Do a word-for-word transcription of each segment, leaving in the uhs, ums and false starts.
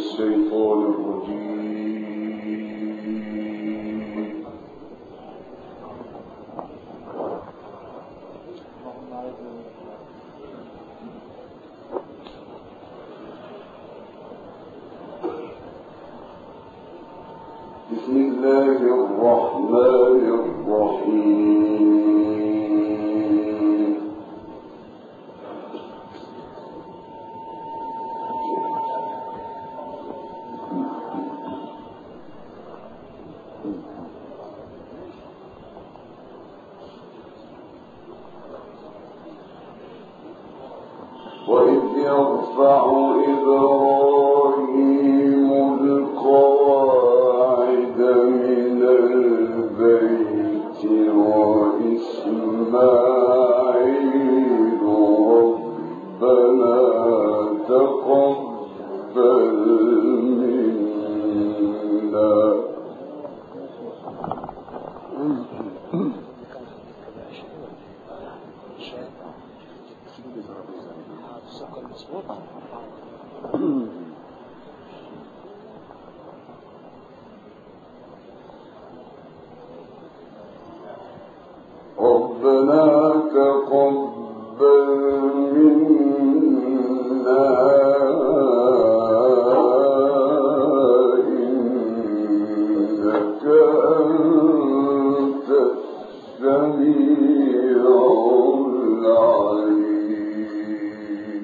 الشيطان الرجيم. بسم الله الرحمن الرحيم. وإذ يرفع إبراهيم القواعد من البيت وإسماعيل ربنا تقبل منا. ربنا تقبل منا إنك أنت السميع العليم.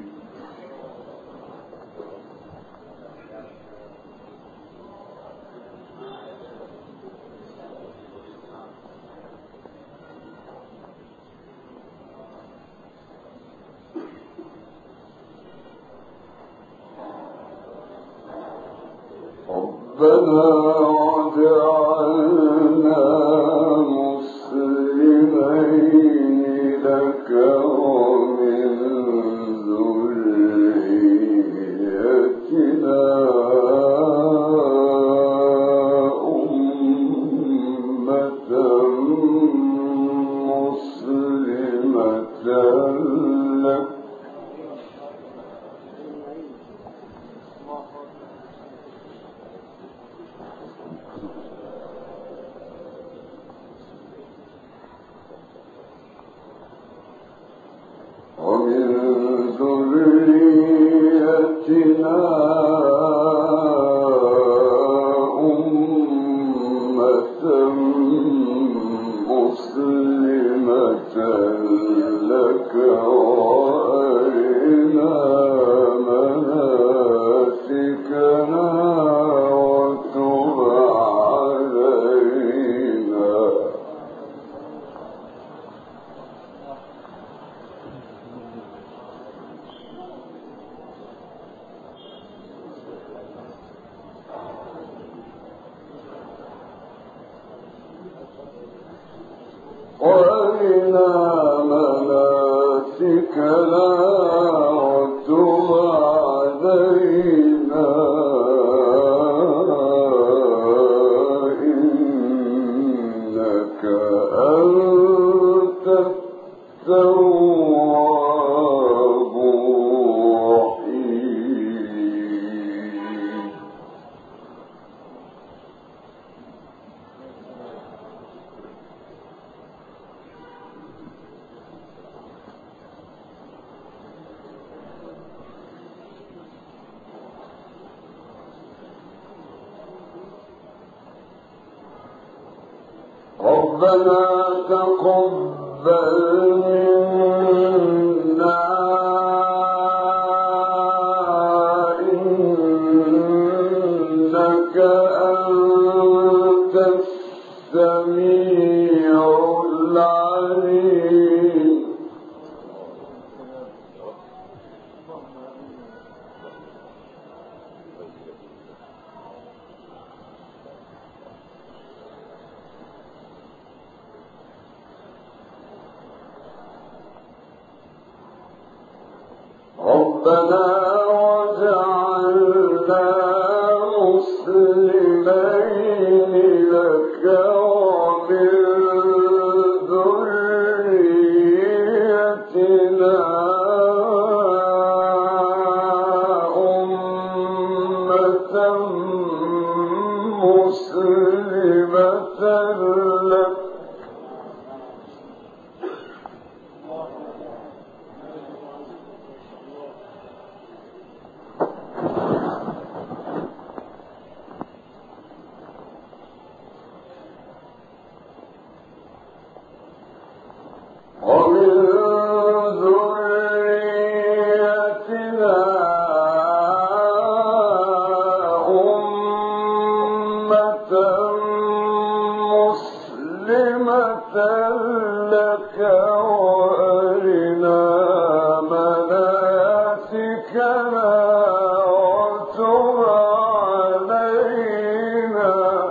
ربنا واجعلنا مسلمين لك ومن ذريتنا أمة مسلمة لك ومن ذريتنا أمة مسلمة لك وأرنا مناسكنا وتب علينا. وأرنا مناسكنا وتب علينا إنك أنت التواب الرحيم. ربنا تقبل منا إنك أنت السميع العليم. لك وأرنا مناسكنا وتب علينا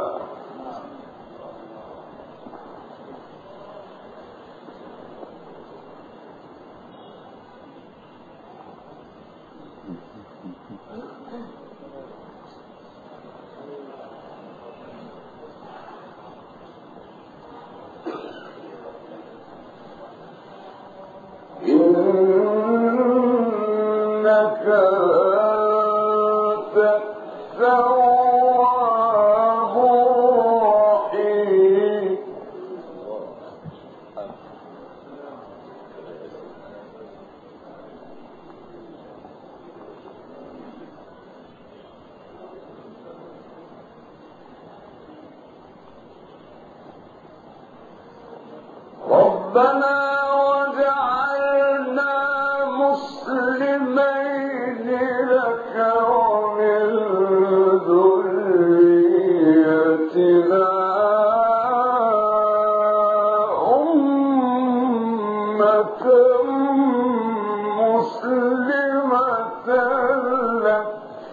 إنك أنت التواب الرحيم ربنا وجعلنا مسلمين لك ومن ذريتنا أمة مسلمة لك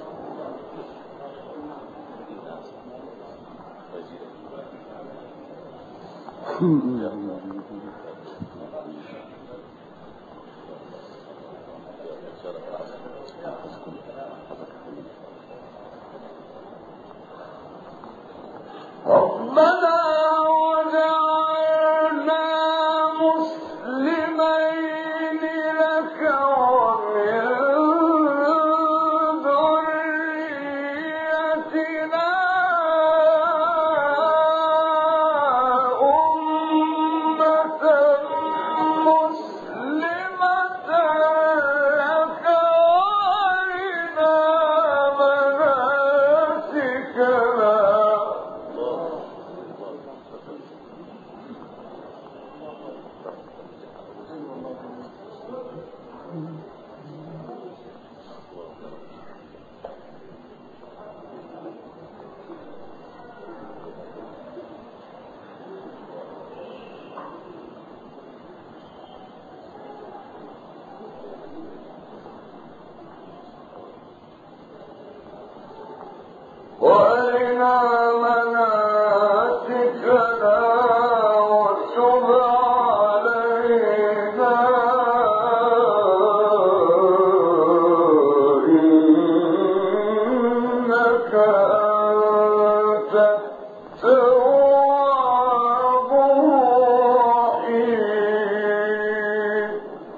ربنا وجعلنا مسلمين لك ومن ذريتنا أمة مسلمة لك وأرنا مناسكنا وأرنا مناسكنا وتب علينا إنك أنت التواب الرحيم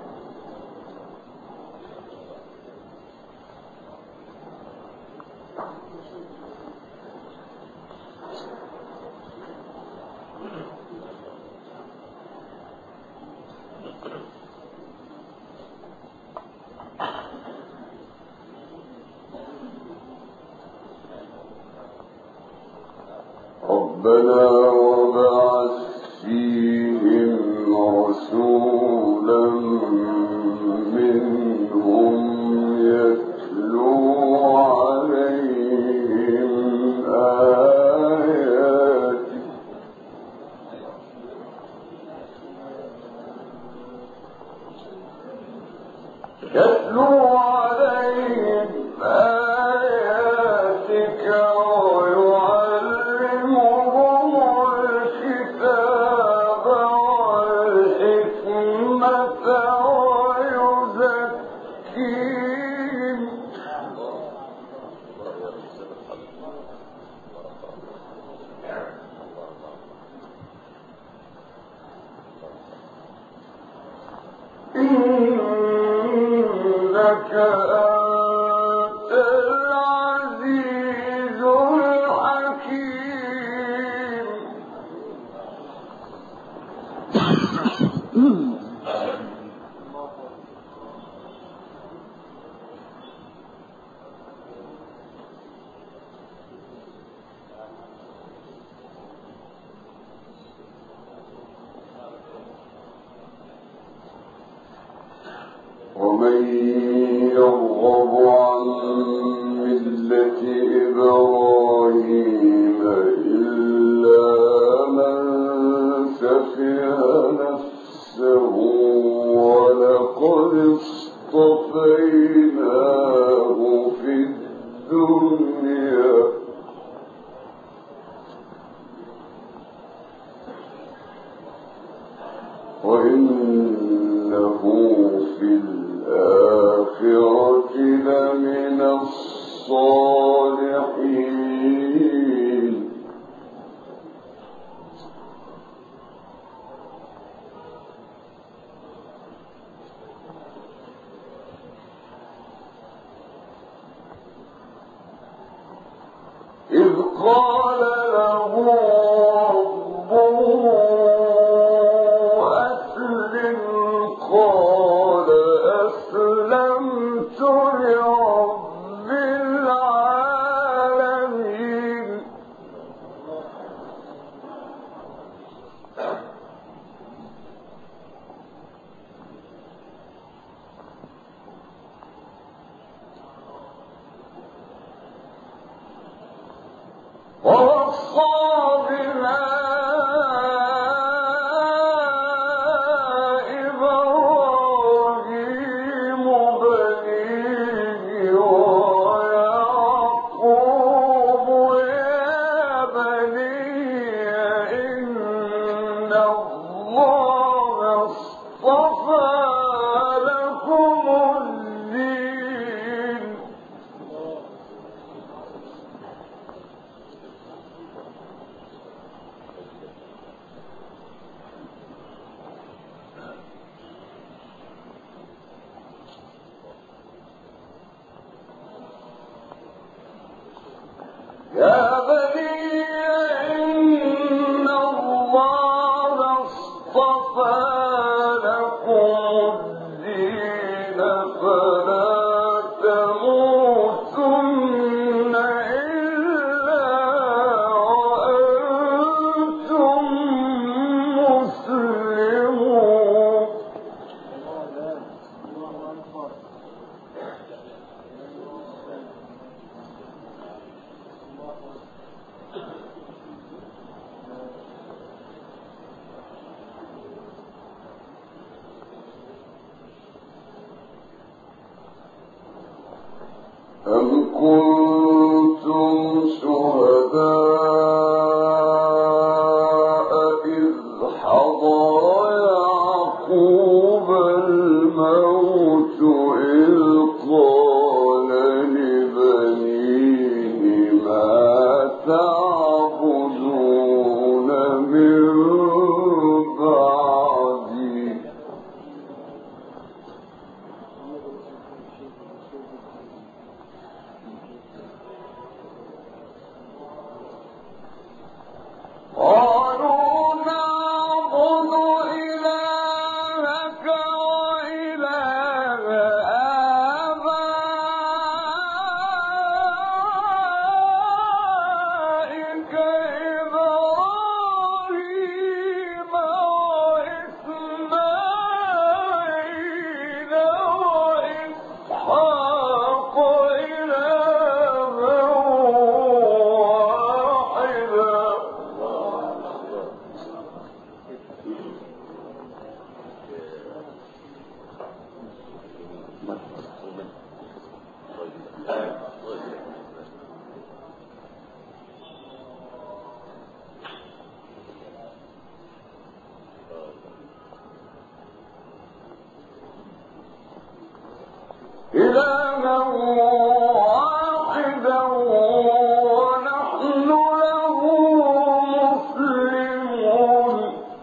ربنا وابعث فيهم رسولا منهم يتلو عليهم آياتك يتلو عليهم آياتك ويعلمهم الصالحين إذ قال له ربه أسلم قال أسلمت لرب العالمين ووصى بها إبراهيم بنيه ويعقوب يا بني إن الله اصطفى لكم الدين يا بني إن الله اصطفى لكم الدين فلا تموتن إلا وأنتم مسلمون أم كنتم شهداء إذ حضر يعقوب الموت إذ قال لبنيه ما تعبدون من بعدي قالوا نعبد إلهك وإله آبائك إبراهيم وإسماعيل وإسحاق إلها واحدا إلها واحدا ونحن له مسلمون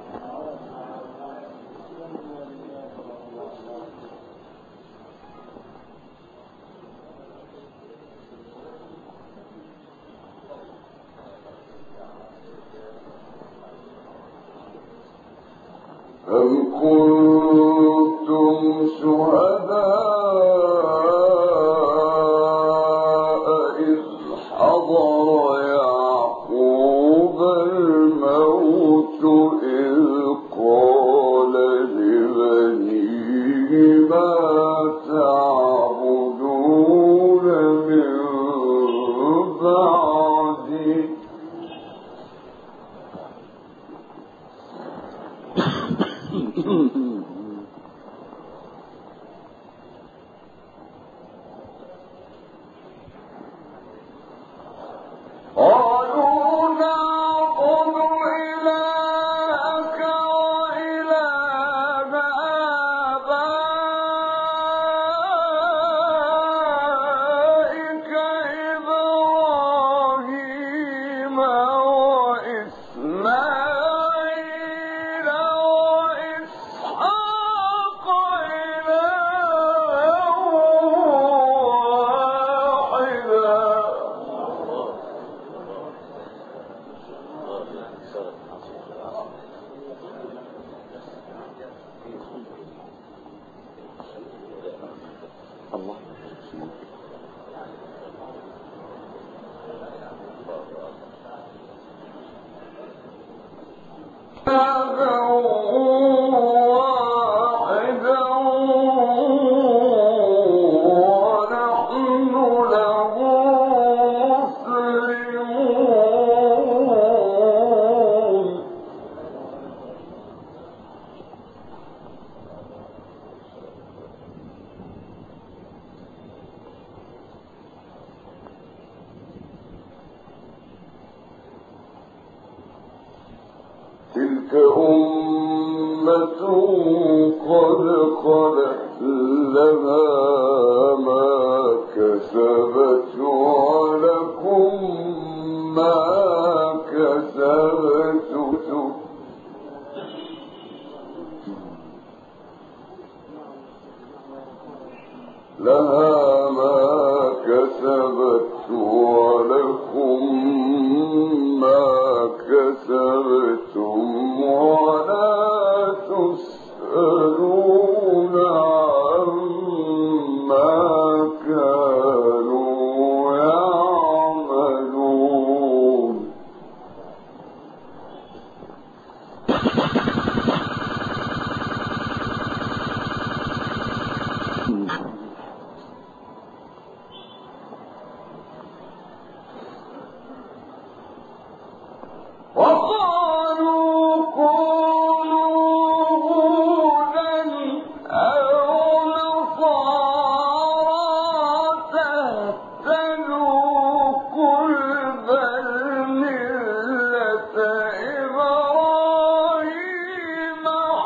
أم كنتم شهداء إذ حضر يعقوب الموت إذ قال لبنيه ما تعبدون من بعدي قد خلت لها ما كسبت ولكم ما كسبتم لها ما كسبت ولكم ما كسبتم ولا تسألون عما كانوا يعملون. وقالوا كونوا هودا أو نصارى تهتدوا قل بل ملة إبراهيم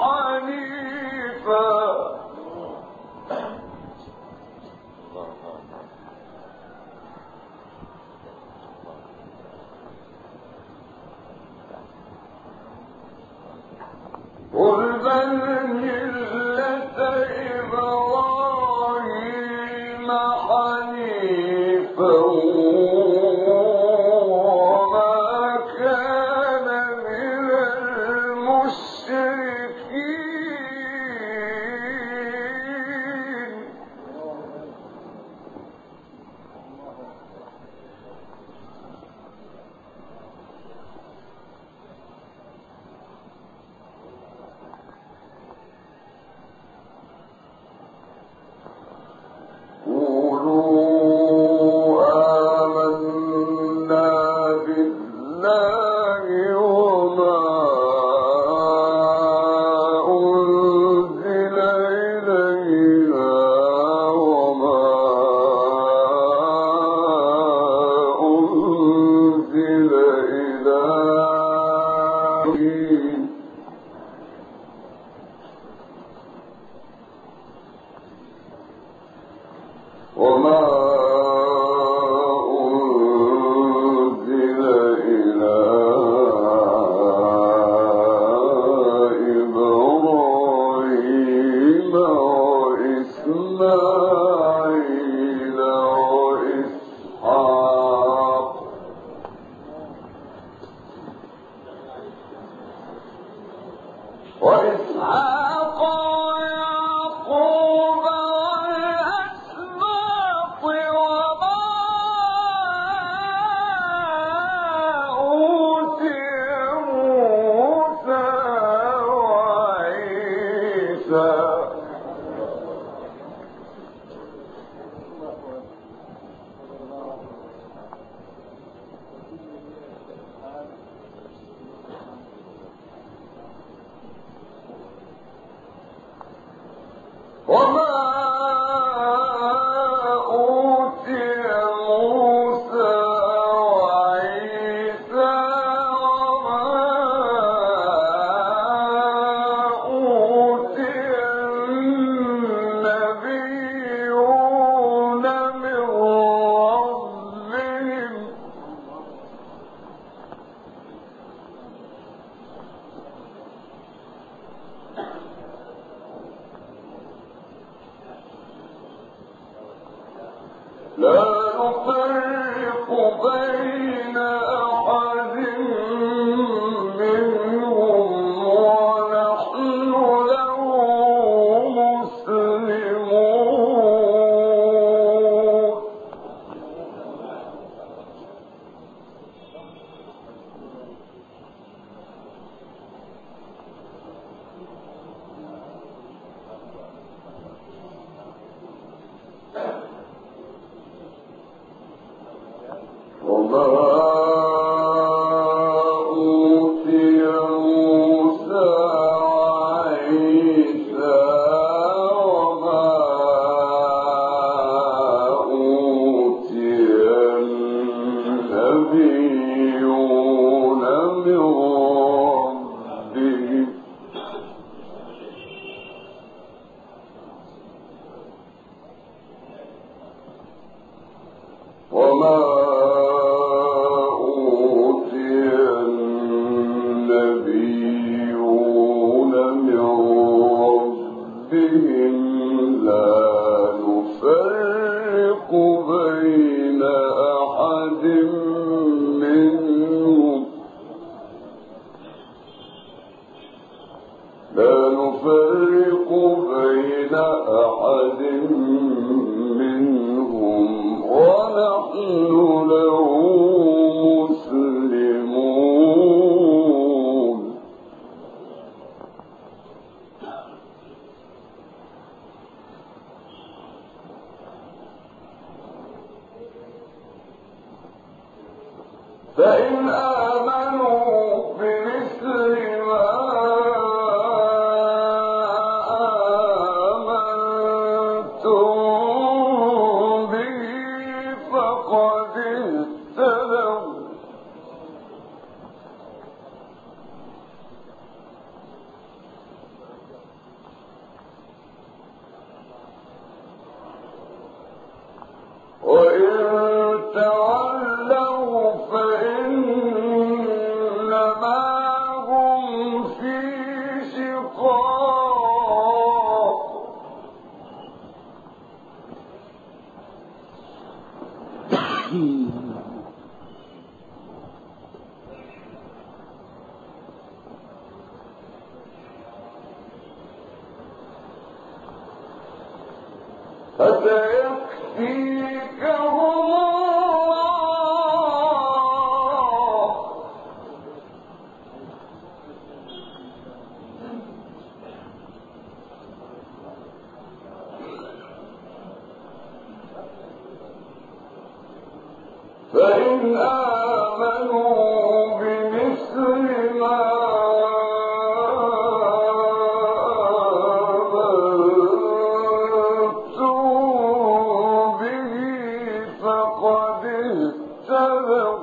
حنيفا قل بل ملة إبراهيم حنيفا وما كان من المشركين. قولوا آمنا بالله وما أنزل إلينا وما أنزل إلى وما أنزل إلى إبراهيم وإسماعيل وإسحاق وإسحاق ويعقوب والأسباط وما أوتي موسى وعيسى وما أوتي موسى وعيسى وما أوتي النبيون من ربهم لا نفرق بين أحد منهم ونحن له مسلمون. وما أوتي موسى وعيسى وما أوتي النبيون من ربهم فإن آمنوا بمثل ما آمنتم به فقد اهتدوا وإن تولوا فإنما هم في شقاق فسيكفيكهم الله فإن آمنوا بمثل ما آمنتم به فقد اهتدوا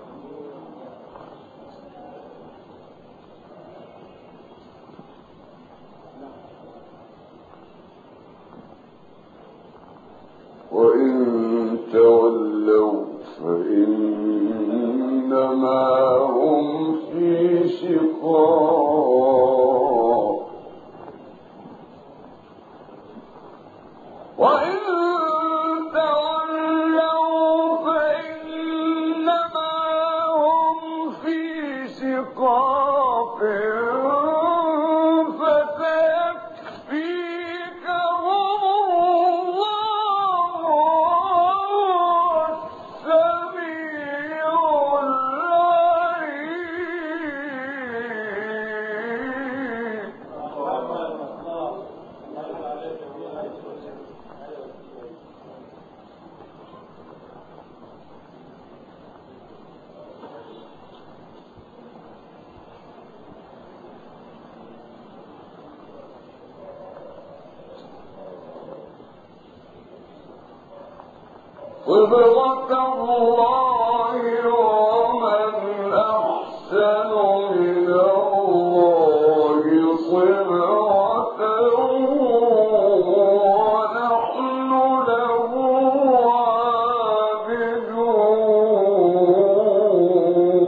وإن تولوا فإنما هم في شقاق وإن تولوا فإنما هم في شقاق فسيكفيكهم الله وهو السميع العليم. صبغة الله ومن أحسن من الله صبغة ونحن له عابدون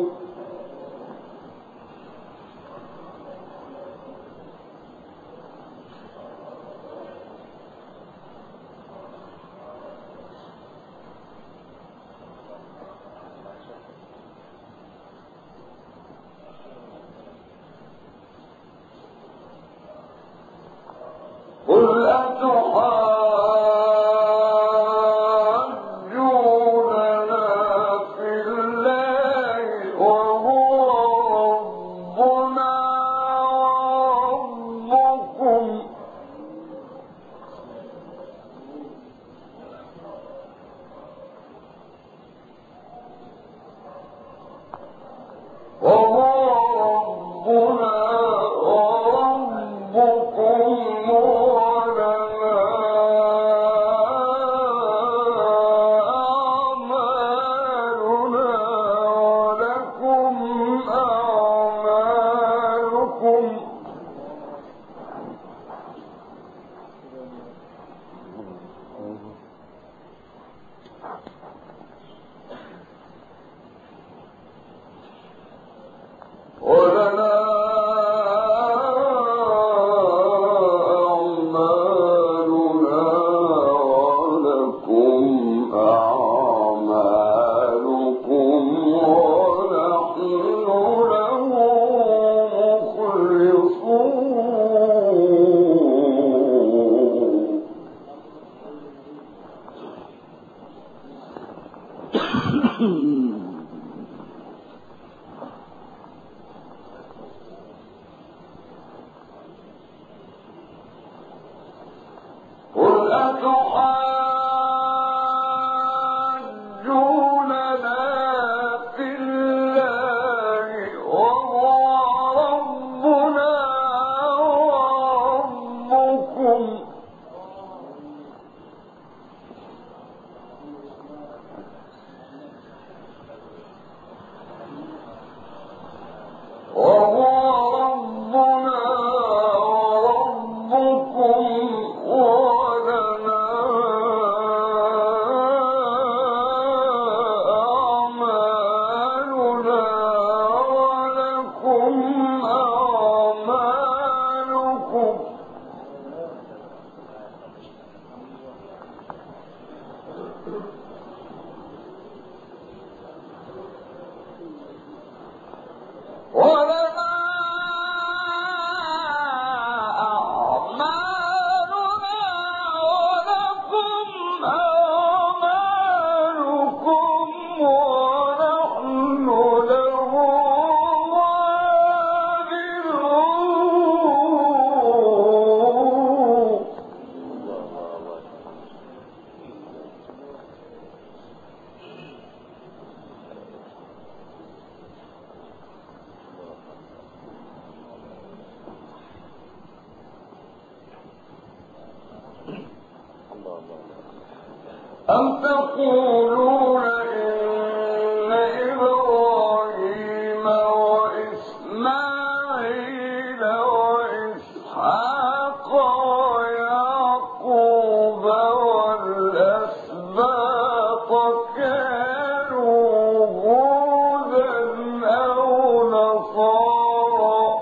قل أتحاجوننا في الله وهو ربنا وربكم وهو ربنا وربكم ولنا أعمالنا ولكم أعمالكم ولنا أعمالنا ولكم أعمالكم ونحن له عابدون. أم تقولون إن إبراهيم وإسماعيل وإسحاق ويعقوب والأسباط كانوا هودا أو نصارى